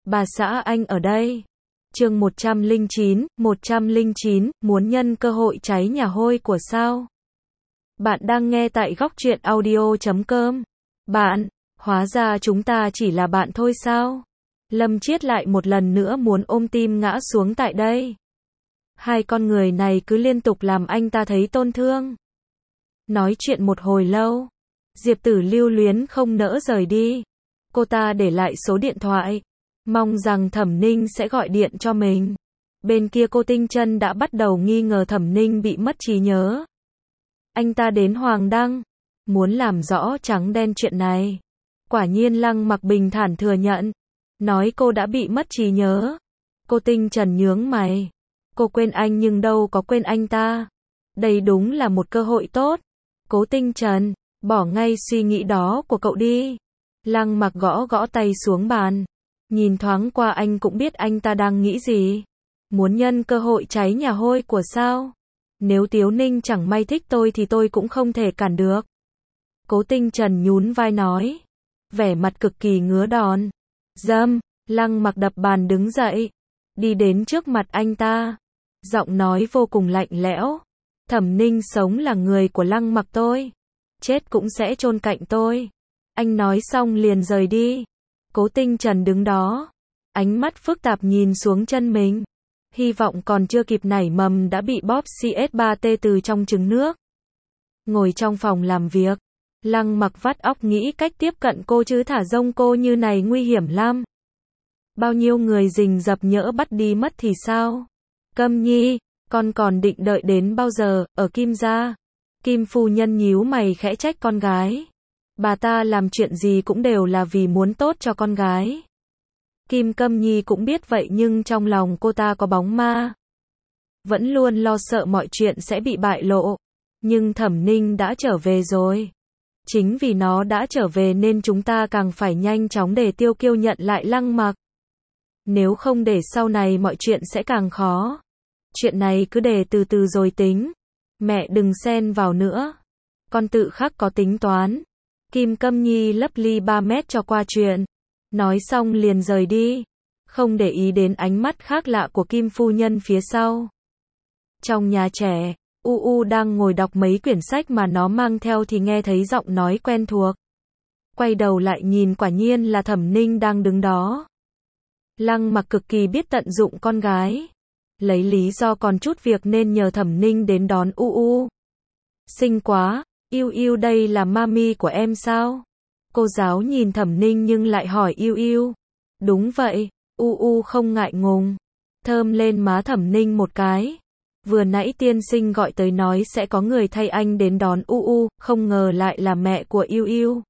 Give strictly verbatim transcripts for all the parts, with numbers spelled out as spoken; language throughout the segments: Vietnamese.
Bà xã anh ở đây. Chương một trăm lẻ chín, một trăm lẻ chín, muốn nhân cơ hội cháy nhà hôi của sao? Bạn đang nghe tại góc truyện audio chấm com. Bạn, hóa ra chúng ta chỉ là bạn thôi sao? Lâm Chiết lại một lần nữa muốn ôm tim ngã xuống tại đây. Hai con người này cứ liên tục làm anh ta thấy tôn thương. Nói chuyện một hồi lâu, Diệp Tử lưu luyến không nỡ rời đi. Cô ta để lại số điện thoại, mong rằng Thẩm Ninh sẽ gọi điện cho mình. Bên kia cô Tinh Trân đã bắt đầu nghi ngờ Thẩm Ninh bị mất trí nhớ. Anh ta đến Hoàng Đăng, muốn làm rõ trắng đen chuyện này. Quả nhiên Lăng Mặc bình thản thừa nhận, nói cô đã bị mất trí nhớ. Cô Tinh Trần nhướng mày. Cô quên anh nhưng đâu có quên anh ta. Đây đúng là một cơ hội tốt. Cố Tinh Trần, bỏ ngay suy nghĩ đó của cậu đi. Lăng Mặc gõ gõ tay xuống bàn. Nhìn thoáng qua anh cũng biết anh ta đang nghĩ gì. Muốn nhân cơ hội cháy nhà hôi của sao? Nếu Tiếu Ninh chẳng may thích tôi thì tôi cũng không thể cản được. Cố Tinh Trần nhún vai nói. Vẻ mặt cực kỳ ngứa đòn. Dâm, Lăng Mặc đập bàn đứng dậy. Đi đến trước mặt anh ta. Giọng nói vô cùng lạnh lẽo. Thẩm Ninh sống là người của Lăng Mặc tôi. Chết cũng sẽ chôn cạnh tôi. Anh nói xong liền rời đi. Cố Tinh Trần đứng đó. Ánh mắt phức tạp nhìn xuống chân mình. Hy vọng còn chưa kịp nảy mầm đã bị bóp xê ét ba tê từ trong trứng nước. Ngồi trong phòng làm việc. Lăng Mặc vắt óc nghĩ cách tiếp cận cô chứ thả rông cô như này nguy hiểm lắm. Bao nhiêu người rình rập nhỡ bắt đi mất thì sao? Câm nhi, con còn định đợi đến bao giờ, ở Kim gia? Kim phu nhân nhíu mày khẽ trách con gái. Bà ta làm chuyện gì cũng đều là vì muốn tốt cho con gái. Kim Câm Nhi cũng biết vậy nhưng trong lòng cô ta có bóng ma. Vẫn luôn lo sợ mọi chuyện sẽ bị bại lộ. Nhưng Thẩm Ninh đã trở về rồi. Chính vì nó đã trở về nên chúng ta càng phải nhanh chóng để Tiêu Kiêu nhận lại Lăng Mặc. Nếu không để sau này mọi chuyện sẽ càng khó. Chuyện này cứ để từ từ rồi tính. Mẹ đừng xen vào nữa. Con tự khắc có tính toán. Kim Câm Nhi lấp ly ba mét cho qua chuyện. Nói xong liền rời đi. Không để ý đến ánh mắt khác lạ của Kim phu nhân phía sau. Trong nhà trẻ, U U đang ngồi đọc mấy quyển sách mà nó mang theo thì nghe thấy giọng nói quen thuộc. Quay đầu lại nhìn quả nhiên là Thẩm Ninh đang đứng đó. Lăng Mặc cực kỳ biết tận dụng con gái. Lấy lý do còn chút việc nên nhờ Thẩm Ninh đến đón U U. Xinh quá, Yêu Yêu đây là mami của em sao? Cô giáo nhìn Thẩm Ninh nhưng lại hỏi Yêu Yêu. Đúng vậy, U U không ngại ngùng. Thơm lên má Thẩm Ninh một cái. Vừa nãy tiên sinh gọi tới nói sẽ có người thay anh đến đón U U, không ngờ lại là mẹ của Yêu Yêu.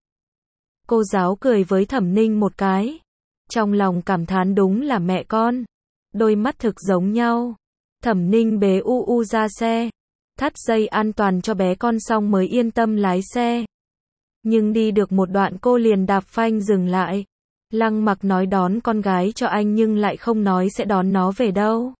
Cô giáo cười với Thẩm Ninh một cái. Trong lòng cảm thán đúng là mẹ con. Đôi mắt thực giống nhau. Thẩm Ninh bế U U ra xe. Thắt dây an toàn cho bé con xong mới yên tâm lái xe. Nhưng đi được một đoạn cô liền đạp phanh dừng lại. Lăng Mặc nói đón con gái cho anh nhưng lại không nói sẽ đón nó về đâu.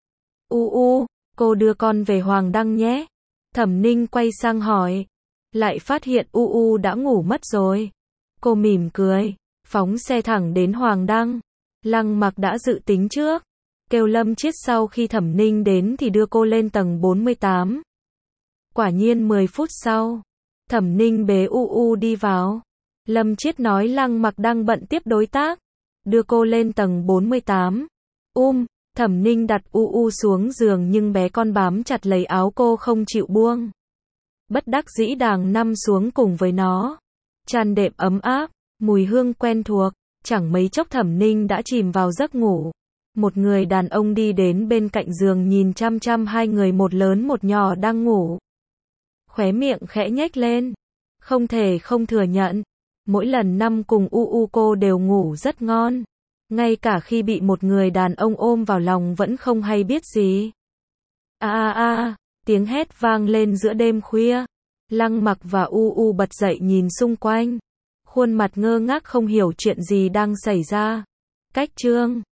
U U, cô đưa con về Hoàng Đăng nhé. Thẩm Ninh quay sang hỏi. Lại phát hiện U U đã ngủ mất rồi. Cô mỉm cười, phóng xe thẳng đến Hoàng Đăng. Lăng Mặc đã dự tính trước. Kêu Lâm Chiết sau khi Thẩm Ninh đến thì đưa cô lên tầng bốn mươi tám. Quả nhiên mười phút sau, Thẩm Ninh bế U U đi vào. Lâm Chiết nói Lăng Mặc đang bận tiếp đối tác. Đưa cô lên tầng bốn mươi tám. Um, Thẩm Ninh đặt U U xuống giường nhưng bé con bám chặt lấy áo cô không chịu buông. Bất đắc dĩ đàng nằm xuống cùng với nó. Tràn đệm ấm áp, mùi hương quen thuộc. Chẳng mấy chốc Thẩm Ninh đã chìm vào giấc ngủ. Một người đàn ông đi đến bên cạnh giường nhìn chăm chăm hai người một lớn một nhỏ đang ngủ. Khóe miệng khẽ nhếch lên. Không thể không thừa nhận. Mỗi lần năm cùng U U cô đều ngủ rất ngon. Ngay cả khi bị một người đàn ông ôm vào lòng vẫn không hay biết gì. A a a, tiếng hét vang lên giữa đêm khuya. Lăng Mặc và U U bật dậy nhìn xung quanh. Khuôn mặt ngơ ngác không hiểu chuyện gì đang xảy ra. Cách chương